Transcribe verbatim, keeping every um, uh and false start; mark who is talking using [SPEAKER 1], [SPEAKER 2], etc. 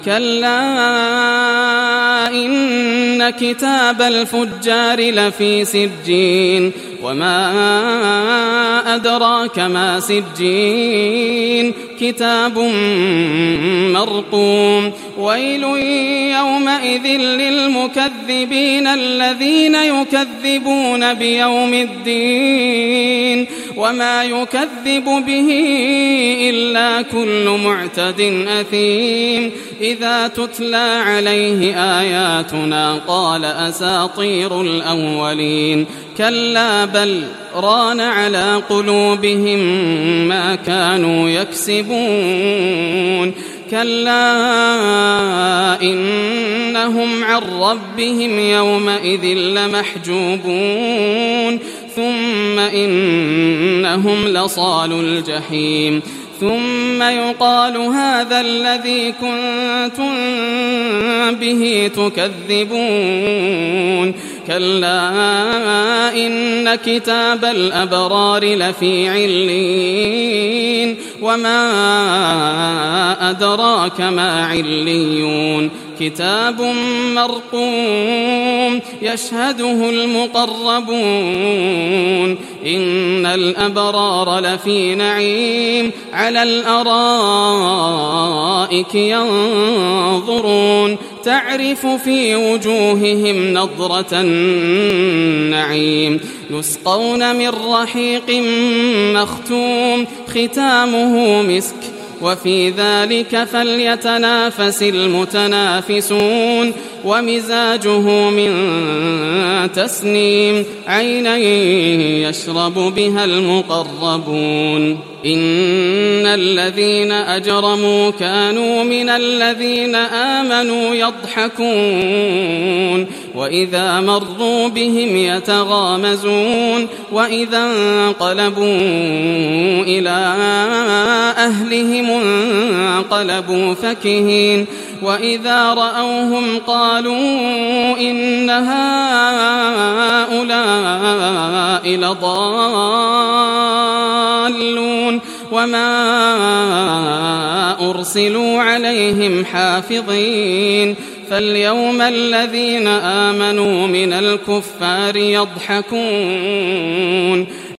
[SPEAKER 1] كلا إن كتاب الفجار لفي سجين وما أدراك ما سجين كتاب مرقوم ويل يومئذ للمكذبين الذين يكذبون بيوم الدين وما يكذب به إلا كل معتد أثيم إذا تتلى عليه آياتنا قال أساطير الأولين كلا بل ران على قلوبهم ما كانوا يكسبون كلا إنهم عن ربهم يومئذ لمحجوبون ثم إنهم لصالو الجحيم ثم يقال هذا الذي كنتم به تكذبون كلا إن كتاب الأبرار لفي عليين وما أدراك ما عليون كتاب مرقوم يشهده المقربون إن الأبرار لفي نعيم على الأرائك ينظرون تعرف في وجوههم نضرة النعيم يسقون من رحيق مختوم ختامه مسك وفي ذلك فليتنافس المتنافسون ومزاجه من تسنيم عينا يشرب بها المقربون إن الذين أجرموا كانوا من الذين آمنوا يضحكون وإذا مروا بهم يتغامزون وإذا انقلبوا إلى أهلهم انقلبوا فكهين وإذا رأوهم قالوا إن هؤلاء لضالون وما أرسلوا عليهم حافظين فاليوم الذين آمنوا من الكفار يضحكون